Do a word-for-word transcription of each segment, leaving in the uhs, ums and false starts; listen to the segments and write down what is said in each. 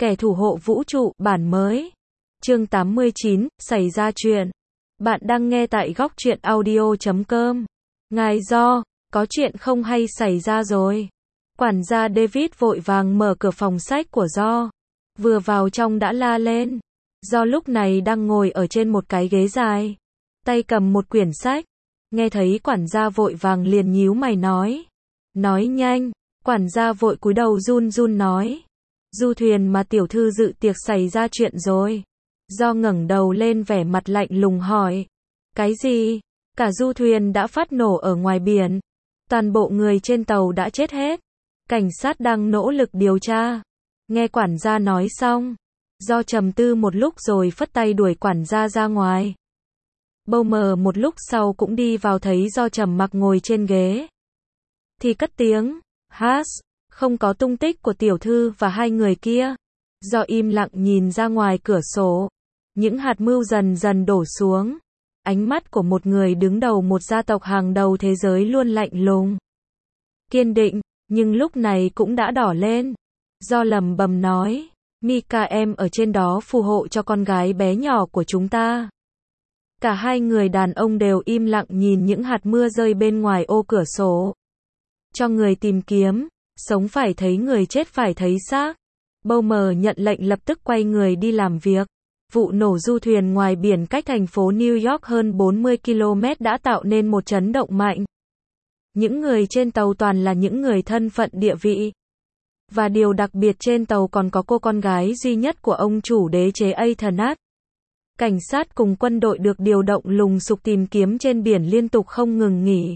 Kẻ thủ hộ vũ trụ, bản mới. Chương tám mươi chín, xảy ra chuyện. Bạn đang nghe tại góc truyện audio chấm com. Ngài Do, có chuyện không hay xảy ra rồi. Quản gia David vội vàng mở cửa phòng sách của Do. Vừa vào trong đã la lên. Do lúc này đang ngồi ở trên một cái ghế dài. Tay cầm một quyển sách. Nghe thấy quản gia vội vàng liền nhíu mày nói. Nói nhanh. Quản gia vội cúi đầu run run nói. Du thuyền mà tiểu thư dự tiệc xảy ra chuyện rồi. Do ngẩng đầu lên vẻ mặt lạnh lùng hỏi. Cái gì? Cả du thuyền đã phát nổ ở ngoài biển. Toàn bộ người trên tàu đã chết hết. Cảnh sát đang nỗ lực điều tra. Nghe quản gia nói xong. Do trầm tư một lúc rồi phất tay đuổi quản gia ra ngoài. Bâu mờ một lúc sau cũng đi vào thấy Do trầm mặc ngồi trên ghế. Thì cất tiếng. Hát, không có tung tích của tiểu thư và hai người kia. Do im lặng nhìn ra ngoài cửa sổ. Những hạt mưu dần dần đổ xuống. Ánh mắt của một người đứng đầu một gia tộc hàng đầu thế giới luôn lạnh lùng. Kiên định, nhưng lúc này cũng đã đỏ lên. Do lầm bầm nói. Mika em ở trên đó phù hộ cho con gái bé nhỏ của chúng ta. Cả hai người đàn ông đều im lặng nhìn những hạt mưa rơi bên ngoài ô cửa sổ. Cho người tìm kiếm, sống phải thấy người chết phải thấy xác. Bâu mờ nhận lệnh lập tức quay người đi làm việc. Vụ nổ du thuyền ngoài biển cách thành phố New York hơn bốn mươi ki lô mét đã tạo nên một chấn động mạnh. Những người trên tàu toàn là những người thân phận địa vị. Và điều đặc biệt trên tàu còn có cô con gái duy nhất của ông chủ đế chế Athanas. Cảnh sát cùng quân đội được điều động lùng sục tìm kiếm trên biển liên tục không ngừng nghỉ.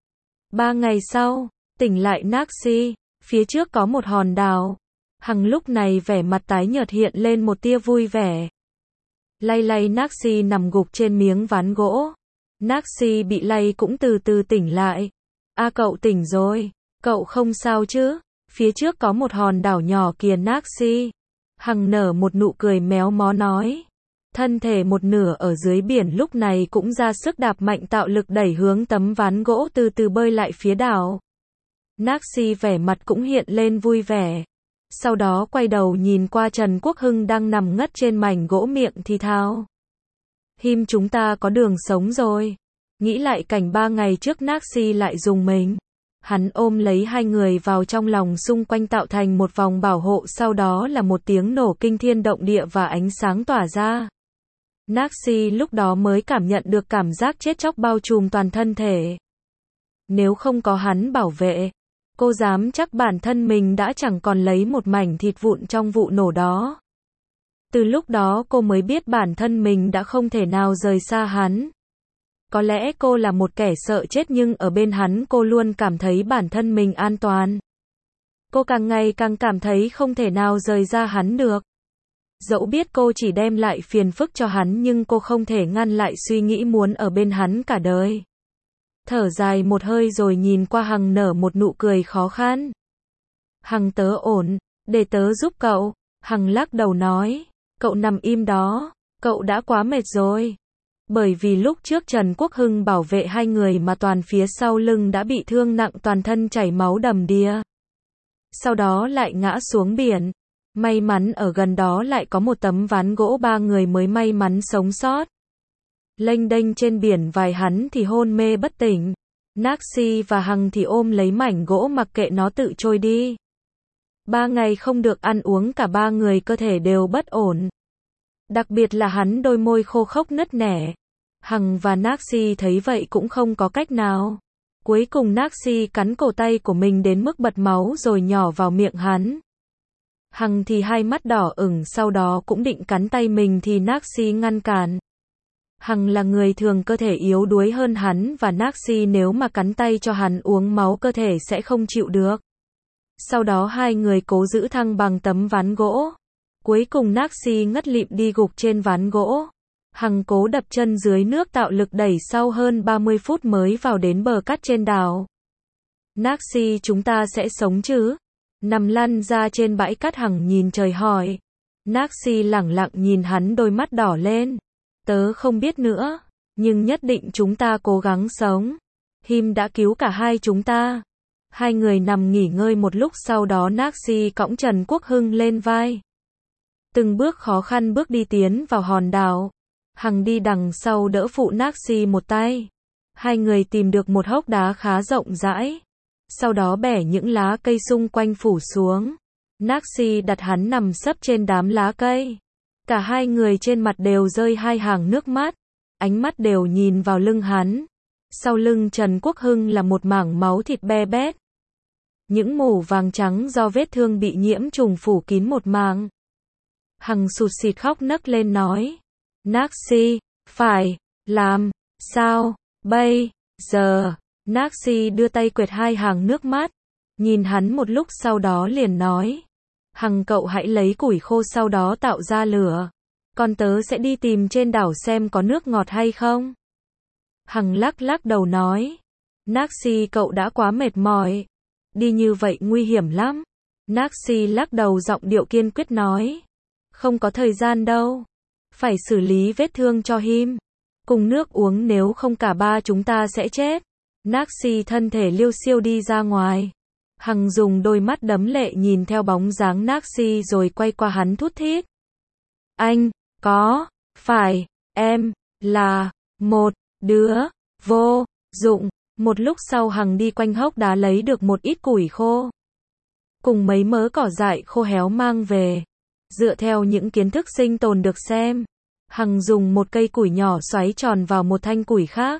Ba ngày sau, tỉnh lại Naxi, phía trước có một hòn đảo. Hằng lúc này vẻ mặt tái nhợt hiện lên một tia vui vẻ. Lay lay Naxi nằm gục trên miếng ván gỗ. Naxi bị lay cũng từ từ tỉnh lại. A cậu tỉnh rồi, cậu không sao chứ? Phía trước có một hòn đảo nhỏ kìa Naxi. Hằng nở một nụ cười méo mó nói. Thân thể một nửa ở dưới biển lúc này cũng ra sức đạp mạnh tạo lực đẩy hướng tấm ván gỗ từ từ bơi lại phía đảo. Naxi vẻ mặt cũng hiện lên vui vẻ. Sau đó quay đầu nhìn qua Trần Quốc Hưng đang nằm ngất trên mảnh gỗ miệng thì thào. Him chúng ta có đường sống rồi. Nghĩ lại cảnh ba ngày trước Naxi lại dùng mình. Hắn ôm lấy hai người vào trong lòng xung quanh tạo thành một vòng bảo hộ sau đó là một tiếng nổ kinh thiên động địa và ánh sáng tỏa ra. Naxi lúc đó mới cảm nhận được cảm giác chết chóc bao trùm toàn thân thể. Nếu không có hắn bảo vệ, cô dám chắc bản thân mình đã chẳng còn lấy một mảnh thịt vụn trong vụ nổ đó. Từ lúc đó cô mới biết bản thân mình đã không thể nào rời xa hắn. Có lẽ cô là một kẻ sợ chết nhưng ở bên hắn cô luôn cảm thấy bản thân mình an toàn. Cô càng ngày càng cảm thấy không thể nào rời ra hắn được. Dẫu biết cô chỉ đem lại phiền phức cho hắn nhưng cô không thể ngăn lại suy nghĩ muốn ở bên hắn cả đời. Thở dài một hơi rồi nhìn qua Hằng nở một nụ cười khó khăn. Hằng tớ ổn, để tớ giúp cậu. Hằng lắc đầu nói, cậu nằm im đó, cậu đã quá mệt rồi. Bởi vì lúc trước Trần Quốc Hưng bảo vệ hai người mà toàn phía sau lưng đã bị thương nặng toàn thân chảy máu đầm đìa. Sau đó lại ngã xuống biển. May mắn ở gần đó lại có một tấm ván gỗ ba người mới may mắn sống sót. Lênh đênh trên biển vài hắn thì hôn mê bất tỉnh. Naxi và Hằng thì ôm lấy mảnh gỗ mặc kệ nó tự trôi đi. Ba ngày không được ăn uống cả ba người cơ thể đều bất ổn. Đặc biệt là hắn đôi môi khô khốc nứt nẻ. Hằng và Naxi thấy vậy cũng không có cách nào. Cuối cùng Naxi cắn cổ tay của mình đến mức bật máu rồi nhỏ vào miệng hắn. Hằng thì hai mắt đỏ ửng sau đó cũng định cắn tay mình thì Naxi ngăn cản. Hằng là người thường cơ thể yếu đuối hơn hắn và Naxi nếu mà cắn tay cho hắn uống máu cơ thể sẽ không chịu được. Sau đó hai người cố giữ thăng bằng tấm ván gỗ. Cuối cùng Naxi ngất lịm đi gục trên ván gỗ. Hằng cố đập chân dưới nước tạo lực đẩy sau hơn ba mươi phút mới vào đến bờ cát trên đảo. Naxi chúng ta sẽ sống chứ? Nằm lăn ra trên bãi cát Hằng nhìn trời hỏi. Naxi lẳng lặng nhìn hắn đôi mắt đỏ lên. Tớ không biết nữa, nhưng nhất định chúng ta cố gắng sống. Him đã cứu cả hai chúng ta. Hai người nằm nghỉ ngơi một lúc sau đó Naxi cõng Trần Quốc Hưng lên vai. từng bước khó khăn bước đi tiến vào hòn đảo. Hằng đi đằng sau đỡ phụ Naxi một tay. Hai người tìm được một hốc đá khá rộng rãi. Sau đó bẻ những lá cây xung quanh phủ xuống. Naxi đặt hắn nằm sấp trên đám lá cây. Cả hai người trên mặt đều rơi hai hàng nước mắt. Ánh mắt đều nhìn vào lưng hắn. Sau lưng Trần Quốc Hưng là một mảng máu thịt be bét. Những mủ vàng trắng do vết thương bị nhiễm trùng phủ kín một mảng. Hằng sụt sịt khóc nấc lên nói. Naxi, phải, làm, sao, bây, giờ. Naxi đưa tay quệt hai hàng nước mắt. Nhìn hắn một lúc sau đó liền nói. Hằng cậu hãy lấy củi khô sau đó tạo ra lửa. Còn tớ sẽ đi tìm trên đảo xem có nước ngọt hay không. Hằng lắc lắc đầu nói. Naxi cậu đã quá mệt mỏi. Đi như vậy nguy hiểm lắm. Naxi lắc đầu giọng điệu kiên quyết nói. Không có thời gian đâu. Phải xử lý vết thương cho Him. Cùng nước uống nếu không cả ba chúng ta sẽ chết. Naxi thân thể liêu xiêu đi ra ngoài. Hằng dùng đôi mắt đẫm lệ nhìn theo bóng dáng Naxi rồi quay qua hắn thút thít. Anh, có, phải, em, là, một, đứa, vô, dụng. Một lúc sau Hằng đi quanh hốc đá lấy được một ít củi khô. Cùng mấy mớ cỏ dại khô héo mang về. Dựa theo những kiến thức sinh tồn được xem. Hằng dùng một cây củi nhỏ xoáy tròn vào một thanh củi khác.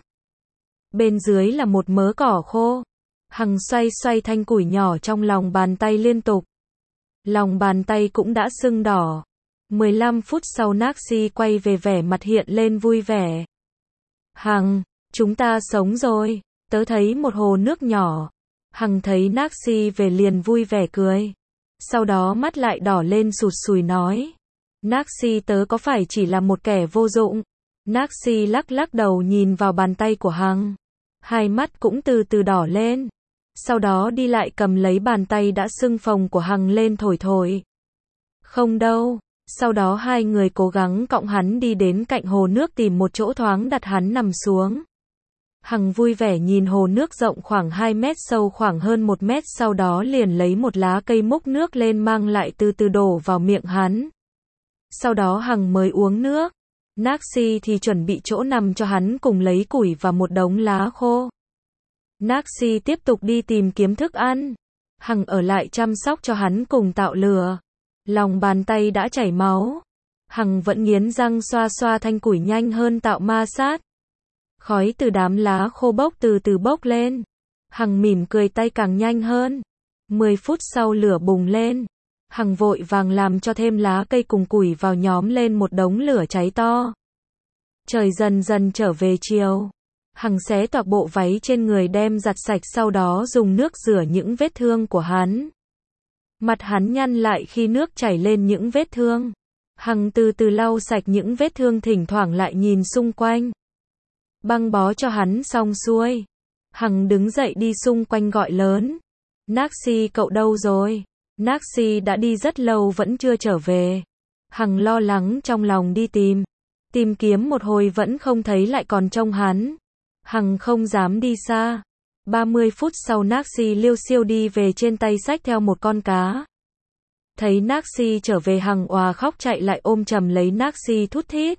Bên dưới là một mớ cỏ khô. Hằng xoay xoay thanh củi nhỏ trong lòng bàn tay liên tục. Lòng bàn tay cũng đã sưng đỏ. mười lăm phút sau Naxi quay về vẻ mặt hiện lên vui vẻ. Hằng, chúng ta sống rồi. Tớ thấy một hồ nước nhỏ. Hằng thấy Naxi về liền vui vẻ cười. Sau đó mắt lại đỏ lên sụt sùi nói. Naxi tớ có phải chỉ là một kẻ vô dụng? Naxi lắc lắc đầu nhìn vào bàn tay của Hằng. Hai mắt cũng từ từ đỏ lên. Sau đó đi lại cầm lấy bàn tay đã sưng phồng của Hằng lên thổi thổi. Không đâu. Sau đó hai người cố gắng cõng hắn đi đến cạnh hồ nước tìm một chỗ thoáng đặt hắn nằm xuống. Hằng vui vẻ nhìn hồ nước rộng khoảng hai mét sâu khoảng hơn một mét sau đó liền lấy một lá cây múc nước lên mang lại từ từ đổ vào miệng hắn. Sau đó Hằng mới uống nước. Naxi thì chuẩn bị chỗ nằm cho hắn cùng lấy củi và một đống lá khô. Naxi tiếp tục đi tìm kiếm thức ăn. Hằng ở lại chăm sóc cho hắn cùng tạo lửa. Lòng bàn tay đã chảy máu. Hằng vẫn nghiến răng xoa xoa thanh củi nhanh hơn tạo ma sát. Khói từ đám lá khô bốc từ từ bốc lên. Hằng mỉm cười tay càng nhanh hơn. mười phút sau lửa bùng lên. Hằng vội vàng làm cho thêm lá cây cùng củi vào nhóm lên một đống lửa cháy to. Trời dần dần trở về chiều. Hằng xé toạc bộ váy trên người đem giặt sạch sau đó dùng nước rửa những vết thương của hắn. Mặt hắn nhăn lại khi nước chảy lên những vết thương. Hằng từ từ lau sạch những vết thương thỉnh thoảng lại nhìn xung quanh. Băng bó cho hắn xong xuôi. Hằng đứng dậy đi xung quanh gọi lớn. Naxi cậu đâu rồi? Naxi đã đi rất lâu vẫn chưa trở về. Hằng lo lắng trong lòng đi tìm. Tìm kiếm một hồi vẫn không thấy lại còn trông hắn. Hằng không dám đi xa. ba mươi phút sau Naxi liêu xiêu đi về trên tay xách theo một con cá. Thấy Naxi trở về Hằng òa khóc chạy lại ôm chầm lấy Naxi thút thít.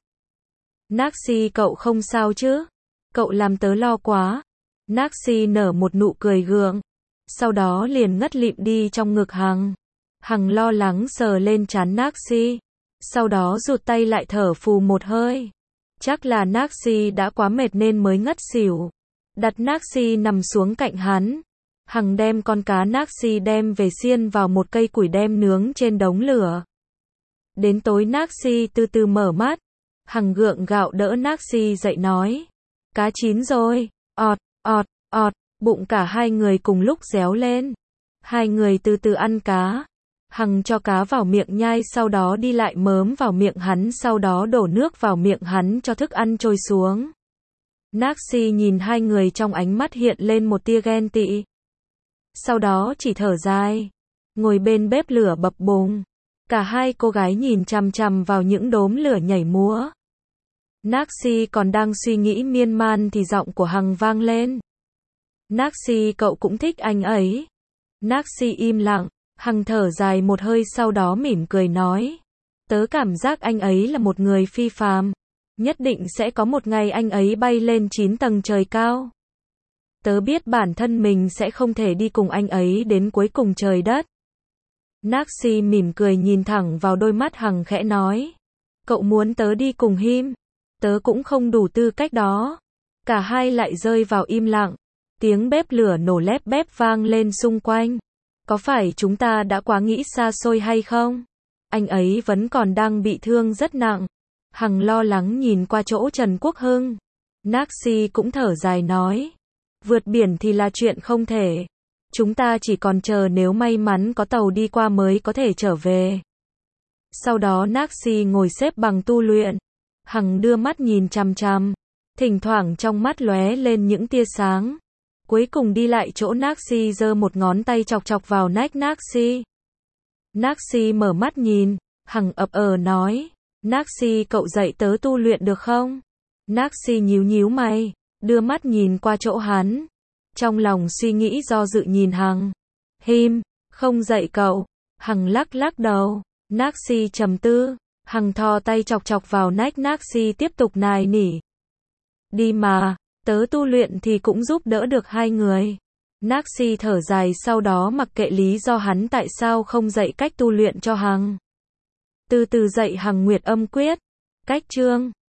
Naxi cậu không sao chứ? Cậu làm tớ lo quá. Naxi nở một nụ cười gượng. Sau đó liền ngất lịm đi trong ngực Hằng. Hằng lo lắng sờ lên trán Naxi. Sau đó rụt tay lại thở phù một hơi. Chắc là Naxi đã quá mệt nên mới ngất xỉu. Đặt Naxi nằm xuống cạnh hắn. Hằng đem con cá Naxi đem về xiên vào một cây củi đem nướng trên đống lửa. Đến tối Naxi từ từ mở mắt. Hằng gượng gạo đỡ Naxi dậy nói. Cá chín rồi. Ọt, ọt, ọt. Bụng cả hai người cùng lúc réo lên. Hai người từ từ ăn cá. Hằng cho cá vào miệng nhai sau đó đi lại mớm vào miệng hắn sau đó đổ nước vào miệng hắn cho thức ăn trôi xuống. Naxi nhìn hai người trong ánh mắt hiện lên một tia ghen tị. Sau đó chỉ thở dài. Ngồi bên bếp lửa bập bùng. Cả hai cô gái nhìn chằm chằm vào những đốm lửa nhảy múa. Naxi còn đang suy nghĩ miên man thì giọng của Hằng vang lên. Naxi cậu cũng thích anh ấy. Naxi im lặng. Hằng thở dài một hơi sau đó mỉm cười nói. Tớ cảm giác anh ấy là một người phi phàm. Nhất định sẽ có một ngày anh ấy bay lên chín tầng trời cao. Tớ biết bản thân mình sẽ không thể đi cùng anh ấy đến cuối cùng trời đất. Naxi mỉm cười nhìn thẳng vào đôi mắt Hằng khẽ nói. Cậu muốn tớ đi cùng Him? Tớ cũng không đủ tư cách đó. Cả hai lại rơi vào im lặng. Tiếng bếp lửa nổ lép bép vang lên xung quanh. Có phải chúng ta đã quá nghĩ xa xôi hay không? Anh ấy vẫn còn đang bị thương rất nặng. Hằng lo lắng nhìn qua chỗ Trần Quốc Hưng. Naxi cũng thở dài nói. Vượt biển thì là chuyện không thể. Chúng ta chỉ còn chờ nếu may mắn có tàu đi qua mới có thể trở về. Sau đó Naxi ngồi xếp bằng tu luyện. Hằng đưa mắt nhìn chằm chằm. Thỉnh thoảng trong mắt lóe lên những tia sáng. Cuối cùng đi lại chỗ Naxi giơ một ngón tay chọc chọc vào nách Naxi. Naxi mở mắt nhìn. Hằng ập ờ nói. Naxi cậu dạy tớ tu luyện được không? Naxi nhíu nhíu mày. Đưa mắt nhìn qua chỗ hắn. Trong lòng suy nghĩ do dự nhìn Hằng. Him, không dạy cậu. Hằng lắc lắc đầu. Naxi trầm tư. Hằng thò tay chọc chọc vào nách Naxi tiếp tục nài nỉ. Đi mà, tớ tu luyện thì cũng giúp đỡ được hai người. Naxi thở dài sau đó mặc kệ lý do hắn tại sao không dạy cách tu luyện cho Hằng. Từ từ dạy Hằng Nguyệt Âm Quyết. Cách chương